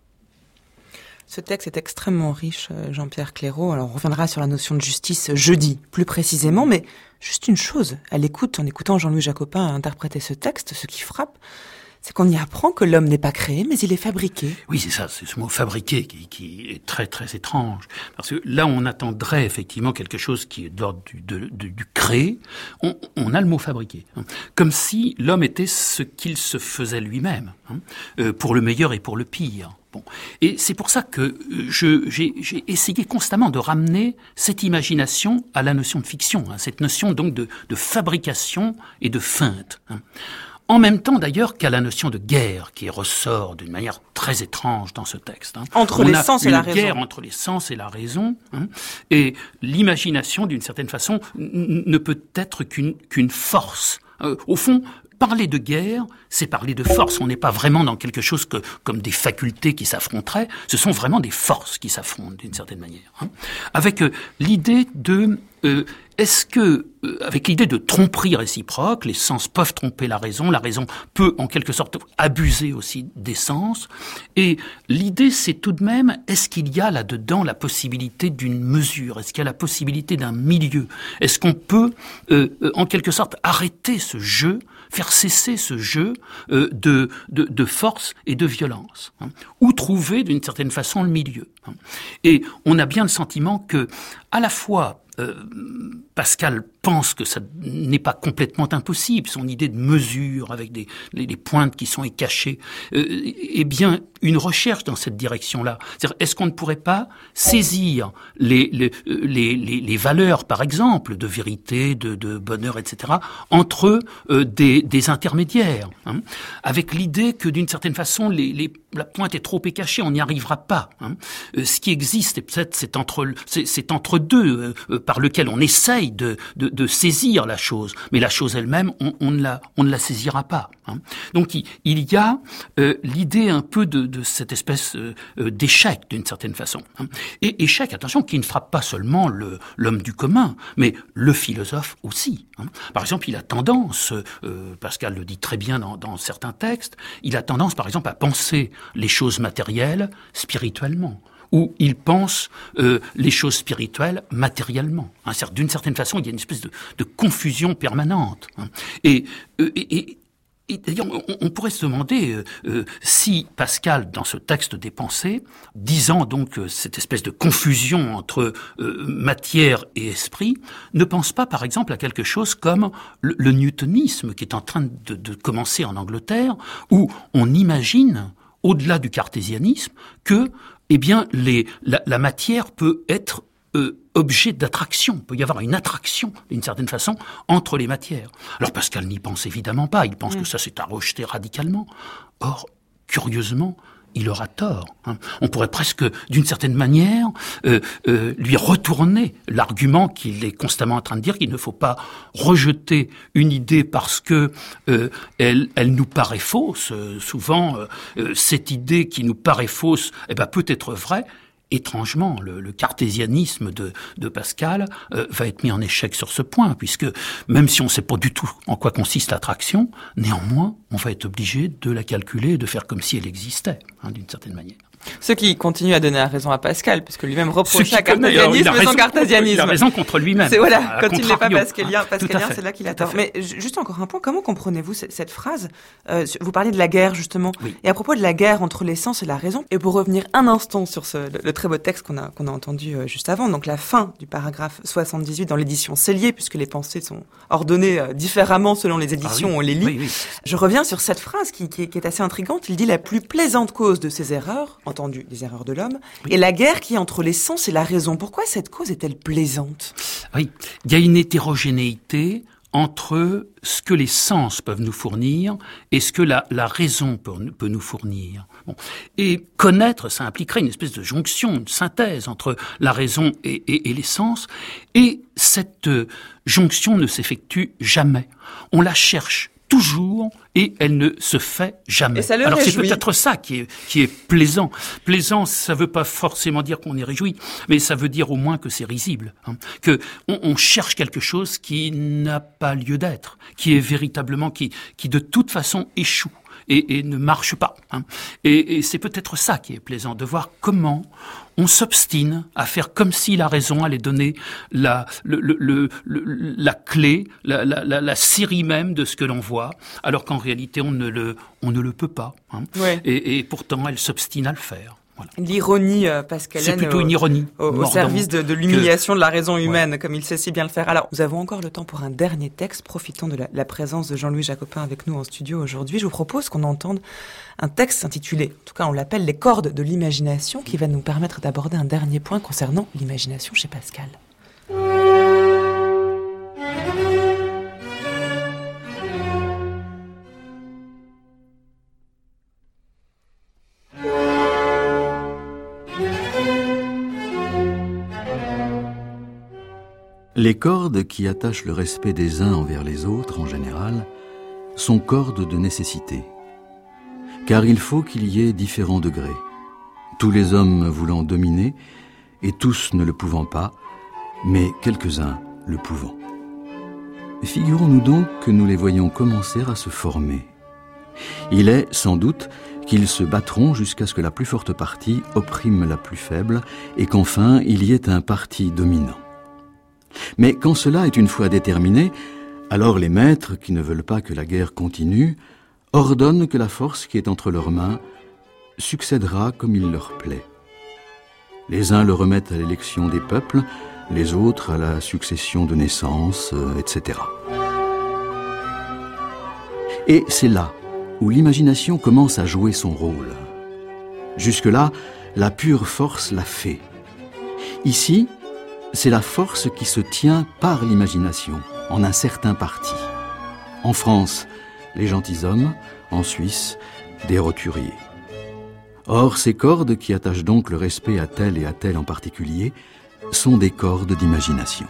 Ce texte est extrêmement riche, Jean-Pierre Clairaut. Alors, on reviendra sur la notion de justice jeudi, plus précisément, mais juste une chose, en écoutant Jean-Louis Jacopin interpréter ce texte, ce qui frappe, c'est qu'on y apprend que l'homme n'est pas créé, mais il est fabriqué.
Oui, c'est ça, c'est ce mot fabriqué qui est très très étrange. Parce que là, on attendrait effectivement quelque chose qui est d'ordre du créé. On a le mot fabriqué. Comme si l'homme était ce qu'il se faisait lui-même, pour le meilleur et pour le pire. Bon. Et c'est pour ça que j'ai essayé constamment de ramener cette imagination à la notion de fiction, cette notion donc de fabrication et de feinte. En même temps, d'ailleurs, qu'à la notion de guerre, qui ressort d'une manière très étrange dans ce texte.
Entre les sens et la raison.
On a une guerre entre les sens et la raison. Et l'imagination, d'une certaine façon, ne peut être qu'une force. Au fond, parler de guerre, c'est parler de force. On n'est pas vraiment dans quelque chose comme des facultés qui s'affronteraient. Ce sont vraiment des forces qui s'affrontent, d'une certaine manière. Avec l'idée de... avec l'idée de tromperie réciproque, les sens peuvent tromper la raison peut en quelque sorte abuser aussi des sens, et l'idée c'est tout de même, est-ce qu'il y a là-dedans la possibilité d'une mesure, est-ce qu'il y a la possibilité d'un milieu, est-ce qu'on peut en quelque sorte arrêter ce jeu, faire cesser ce jeu de force et de violence, ou trouver d'une certaine façon le milieu. Et on a bien le sentiment que, à la fois, Pascal pense que ça n'est pas complètement impossible, son idée de mesure avec les pointes qui sont cachées, eh bien, une recherche dans cette direction-là. C'est-à-dire, est-ce qu'on ne pourrait pas saisir les valeurs, par exemple, de vérité, de bonheur, etc., entre des intermédiaires, hein, avec l'idée que, d'une certaine façon, la pointe est trop cachée, on n'y arrivera pas. Hein. Ce qui existe, et peut-être c'est entre deux, par lequel on essaye de saisir la chose, mais la chose elle-même, on ne la saisira pas. Hein. Donc il y a l'idée un peu de cette espèce d'échec, d'une certaine façon. Hein. Et échec, attention, qui ne frappe pas seulement l'homme du commun, mais le philosophe aussi. Hein. Par exemple, il a tendance, Pascal le dit très bien dans certains textes, il a tendance, par exemple, à penser les choses matérielles spirituellement, ou il pense les choses spirituelles matériellement. Hein. D'une certaine façon, il y a une espèce de confusion permanente. Hein. Et d'ailleurs, on pourrait se demander si Pascal, dans ce texte des pensées, disant donc cette espèce de confusion entre matière et esprit, ne pense pas, par exemple, à quelque chose comme le newtonisme qui est en train de commencer en Angleterre, où on imagine, au-delà du cartésianisme, que, eh bien, la matière peut être objet d'attraction. Il peut y avoir une attraction, d'une certaine façon, entre les matières. Alors Pascal n'y pense évidemment pas. Il pense que ça, c'est à rejeter radicalement. Or, curieusement, il aura tort. Hein. On pourrait presque, d'une certaine manière, lui retourner l'argument qu'il est constamment en train de dire, qu'il ne faut pas rejeter une idée parce que elle nous paraît fausse. Souvent, cette idée qui nous paraît fausse, peut être vraie. Étrangement, le cartésianisme de Pascal va être mis en échec sur ce point, puisque même si on ne sait pas du tout en quoi consiste l'attraction, néanmoins, on va être obligé de la calculer et de faire comme si elle existait, hein, d'une certaine manière.
Ce qui continue à donner raison à Pascal, puisque lui-même reproche à cartésianisme son cartésianisme.
Il a raison contre lui-même.
C'est voilà, quand il n'est pas pascalien, c'est là qu'il a tort. Mais juste encore un point, comment comprenez-vous cette phrase? Vous parliez de la guerre, justement. Oui. Et à propos de la guerre entre les sens et la raison, et pour revenir un instant sur le très beau texte qu'on a entendu juste avant, donc la fin du paragraphe 78 dans l'édition Cellier, puisque les pensées sont ordonnées différemment selon les éditions, on les lit. Oui. Je reviens sur cette phrase qui est assez intrigante. Il dit: la plus plaisante cause de ces erreurs, entendu des erreurs de l'homme, et la guerre qui est entre les sens et la raison. Pourquoi cette cause est-elle plaisante?
Oui, il y a une hétérogénéité entre ce que les sens peuvent nous fournir et ce que la raison peut nous fournir. Bon. Et connaître, ça impliquerait une espèce de jonction, une synthèse entre la raison et les sens. Et cette jonction ne s'effectue jamais. On la cherche toujours, et elle ne se fait jamais. Alors c'est peut-être ça qui est plaisant. Plaisant, ça veut pas forcément dire qu'on est réjoui, mais ça veut dire au moins que c'est risible, hein, que on cherche quelque chose qui n'a pas lieu d'être, qui est véritablement, qui de toute façon échoue. Et ne marche pas. Hein. Et c'est peut-être ça qui est plaisant, de voir comment on s'obstine à faire comme si la raison allait donner la clé, la série même de ce que l'on voit, alors qu'en réalité on ne le peut pas. Hein. Ouais. Et pourtant elle s'obstine à le faire. Voilà.
L'ironie pascalienne,
c'est plutôt une ironie
au service de l'humiliation de la raison humaine, comme il sait si bien le faire. Alors, nous avons encore le temps pour un dernier texte, profitant de la présence de Jean-Louis Jacopin avec nous en studio aujourd'hui. Je vous propose qu'on entende un texte intitulé, en tout cas on l'appelle « Les cordes de l'imagination », qui va nous permettre d'aborder un dernier point concernant l'imagination chez Pascal.
Les cordes qui attachent le respect des uns envers les autres, en général, sont cordes de nécessité. Car il faut qu'il y ait différents degrés, tous les hommes voulant dominer, et tous ne le pouvant pas, mais quelques-uns le pouvant. Figurons-nous donc que nous les voyons commencer à se former. Il est, sans doute, qu'ils se battront jusqu'à ce que la plus forte partie opprime la plus faible, et qu'enfin il y ait un parti dominant. Mais quand cela est une fois déterminé, alors les maîtres, qui ne veulent pas que la guerre continue, ordonnent que la force qui est entre leurs mains succédera comme il leur plaît. Les uns le remettent à l'élection des peuples, les autres à la succession de naissances, etc. Et c'est là où l'imagination commence à jouer son rôle. Jusque-là, la pure force l'a fait. Ici, c'est la force qui se tient par l'imagination, en un certain parti. En France, les gentilshommes, en Suisse, des roturiers. Or, ces cordes qui attachent donc le respect à tel et à tel en particulier sont des cordes d'imagination.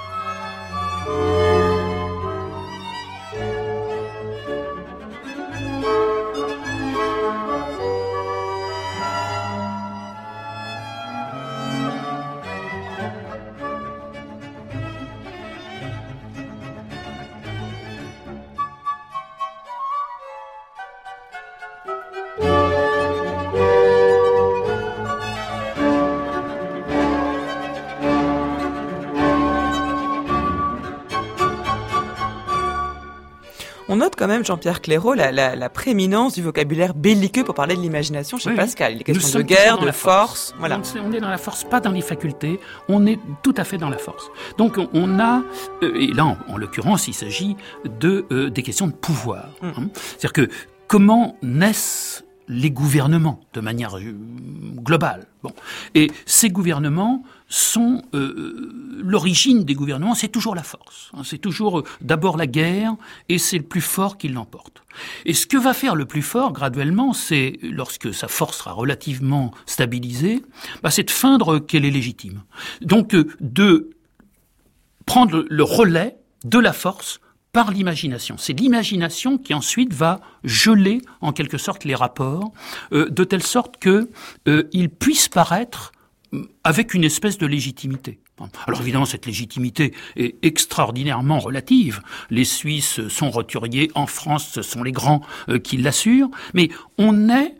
On note quand même, Jean-Pierre Clairaut, la prééminence du vocabulaire belliqueux pour parler de l'imagination chez Pascal. Il est question de guerre, de force. Voilà.
On est dans la force, pas dans les facultés. On est tout à fait dans la force. Donc on a, et là en l'occurrence, il s'agit des questions de pouvoir. C'est-à-dire que comment naissent les gouvernements de manière globale. Bon. Et ces gouvernements sont... l'origine des gouvernements, c'est toujours la force. C'est toujours d'abord la guerre, et c'est le plus fort qui l'emporte. Et ce que va faire le plus fort, graduellement, c'est, lorsque sa force sera relativement stabilisée, c'est de feindre qu'elle est légitime. Donc, de prendre le relais de la force par l'imagination. C'est l'imagination qui ensuite va geler en quelque sorte les rapports, de telle sorte que ils puissent paraître avec une espèce de légitimité. Alors évidemment, cette légitimité est extraordinairement relative. Les Suisses sont roturiers, en France, ce sont les grands qui l'assurent, mais on est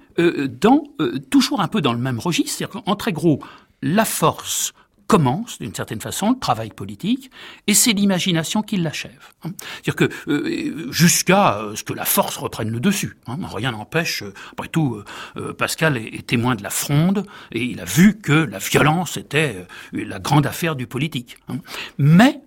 toujours un peu dans le même registre, c'est-à-dire qu'en très gros, la force commence, d'une certaine façon, le travail politique, et c'est l'imagination qui l'achève. C'est-à-dire que jusqu'à ce que la force reprenne le dessus. Rien n'empêche, après tout, Pascal est témoin de la Fronde, et il a vu que la violence était la grande affaire du politique. Mais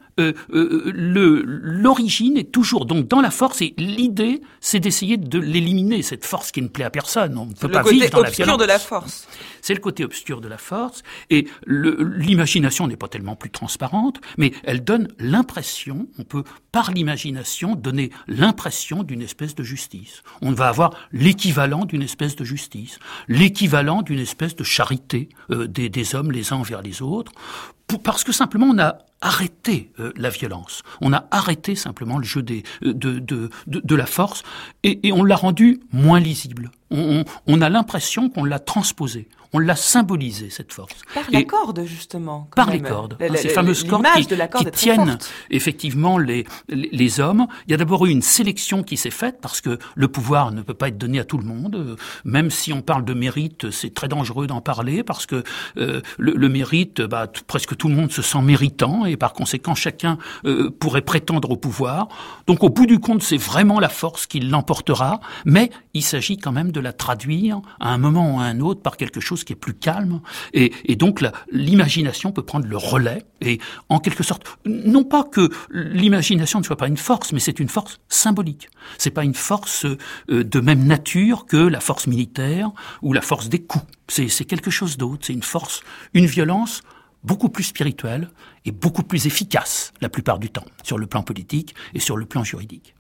l'origine est toujours donc dans la force, et l'idée, c'est d'essayer de l'éliminer, cette force qui ne plaît à personne. On ne peut pas vivre dans la violence.
C'est le côté obscur de la force.
C'est le côté obscur de la force, et l'imagination n'est pas tellement plus transparente, mais elle donne l'impression, on peut par l'imagination donner l'impression d'une espèce de justice. On va avoir l'équivalent d'une espèce de justice, l'équivalent d'une espèce de charité des hommes les uns envers les autres, parce que simplement on a arrêté la violence, on a arrêté simplement le jeu de la force, et on l'a rendu moins lisible. On a l'impression qu'on l'a transposée, on l'a symbolisée, cette force.
Par la corde, justement.
Par les cordes. Ces fameuses cordes qui tiennent effectivement les hommes. Il y a d'abord eu une sélection qui s'est faite, parce que le pouvoir ne peut pas être donné à tout le monde. Même si on parle de mérite, c'est très dangereux d'en parler, parce que le mérite, presque tout le monde se sent méritant, et par conséquent, chacun pourrait prétendre au pouvoir. Donc, au bout du compte, c'est vraiment la force qui l'emportera, mais il s'agit quand même de la traduire à un moment ou à un autre par quelque chose qui est plus calme, et donc l'imagination peut prendre le relais, et en quelque sorte, non pas que l'imagination ne soit pas une force, mais c'est une force symbolique. C'est pas une force de même nature que la force militaire ou la force des coups. C'est quelque chose d'autre, c'est une force, une violence beaucoup plus spirituelle et beaucoup plus efficace la plupart du temps, sur le plan politique et sur le plan juridique.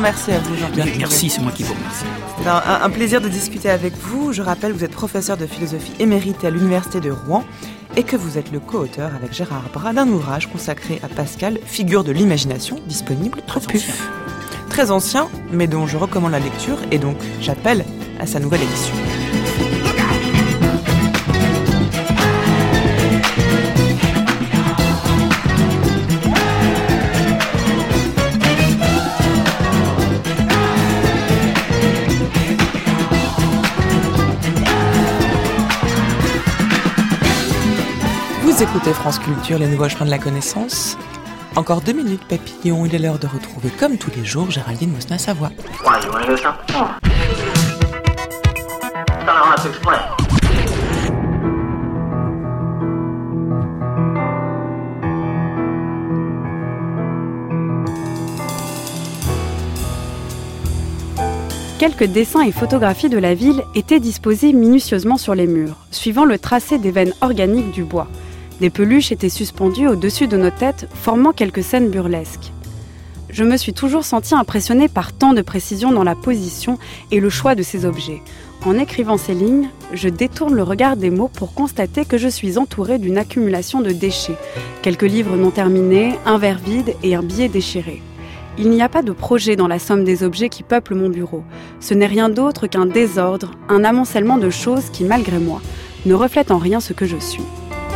merci à vous, Jean-Pierre.
Merci, c'est moi qui vous remercie.
C'est un plaisir de discuter avec vous. Je rappelle, vous êtes professeur de philosophie émérite à l'Université de Rouen et que vous êtes le co-auteur avec Gérard Bras d'un ouvrage consacré à Pascal, Figure de l'imagination, disponible au PUF. Très ancien, mais dont je recommande la lecture et donc j'appelle à sa nouvelle édition. Vous écoutez France Culture, les nouveaux chemins de la connaissance. Encore 2 minutes, papillon, il est l'heure de retrouver, comme tous les jours, Géraldine Mosna-Savoie.
Quelques dessins et photographies de la ville étaient disposés minutieusement sur les murs, suivant le tracé des veines organiques du bois. Des peluches étaient suspendues au-dessus de nos têtes, formant quelques scènes burlesques. Je me suis toujours sentie impressionnée par tant de précision dans la position et le choix de ces objets. En écrivant ces lignes, je détourne le regard des mots pour constater que je suis entourée d'une accumulation de déchets. Quelques livres non terminés, un verre vide et un billet déchiré. Il n'y a pas de projet dans la somme des objets qui peuplent mon bureau. Ce n'est rien d'autre qu'un désordre, un amoncellement de choses qui, malgré moi, ne reflètent en rien ce que je suis.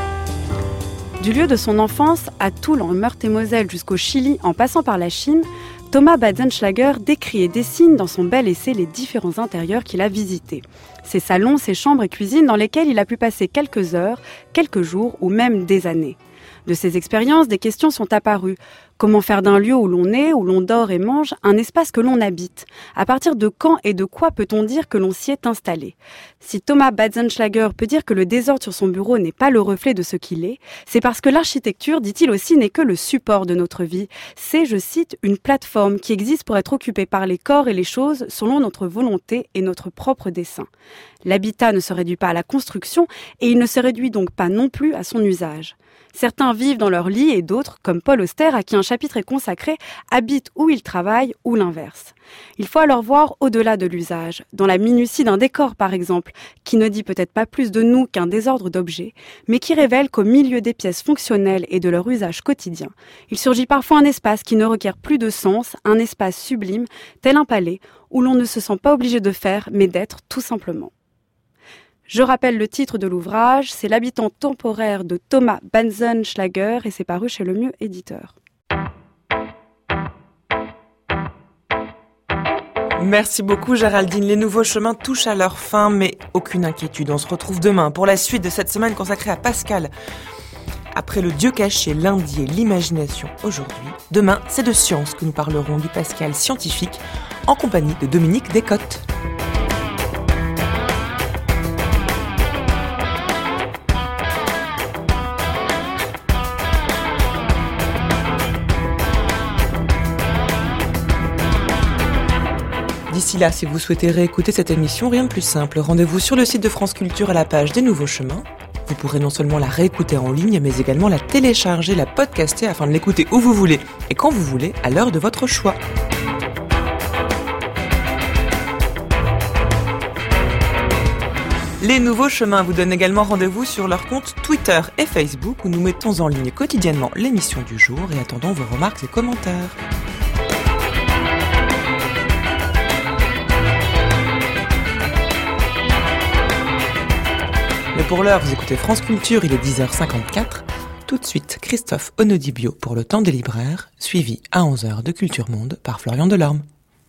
Du lieu de son enfance à Toul en Meurthe-et-Moselle jusqu'au Chili en passant par la Chine, Thomas Badzenschlager décrit et dessine dans son bel essai les différents intérieurs qu'il a visités. Ses salons, ses chambres et cuisines dans lesquelles il a pu passer quelques heures, quelques jours ou même des années. De ces expériences, des questions sont apparues. Comment faire d'un lieu où l'on est, où l'on dort et mange, un espace que l'on habite? À partir de quand et de quoi peut-on dire que l'on s'y est installé? Si Thomas Badzenschlager peut dire que le désordre sur son bureau n'est pas le reflet de ce qu'il est, c'est parce que l'architecture, dit-il aussi, n'est que le support de notre vie. C'est, je cite, une plateforme qui existe pour être occupée par les corps et les choses selon notre volonté et notre propre dessein. L'habitat ne se réduit pas à la construction et il ne se réduit donc pas non plus à son usage. Certains vivent dans leur lit et d'autres, comme Paul Auster, à qui un chapitre est consacré, habitent où ils travaillent ou l'inverse. Il faut alors voir au-delà de l'usage, dans la minutie d'un décor par exemple, qui ne dit peut-être pas plus de nous qu'un désordre d'objets, mais qui révèle qu'au milieu des pièces fonctionnelles et de leur usage quotidien, il surgit parfois un espace qui ne requiert plus de sens, un espace sublime, tel un palais, où l'on ne se sent pas obligé de faire, mais d'être tout simplement. Je rappelle le titre de l'ouvrage, c'est L'habitant temporaire de Thomas Badzenschlager et c'est paru chez Le Mieux Éditeur.
Merci beaucoup Géraldine. Les nouveaux chemins touchent à leur fin, mais aucune inquiétude. On se retrouve demain pour la suite de cette semaine consacrée à Pascal. Après le Dieu caché lundi et l'imagination aujourd'hui, demain c'est de science que nous parlerons du Pascal scientifique en compagnie de Dominique Descottes. D'ici là, si vous souhaitez réécouter cette émission, rien de plus simple. Rendez-vous sur le site de France Culture à la page des Nouveaux Chemins. Vous pourrez non seulement la réécouter en ligne, mais également la télécharger, la podcaster afin de l'écouter où vous voulez et quand vous voulez, à l'heure de votre choix. Les Nouveaux Chemins vous donnent également rendez-vous sur leur compte Twitter et Facebook où nous mettons en ligne quotidiennement l'émission du jour et attendons vos remarques et commentaires. Mais pour l'heure, vous écoutez France Culture, il est 10h54. Tout de suite, Christophe Onodibio pour le temps des libraires, suivi à 11h de Culture Monde par Florian Delorme.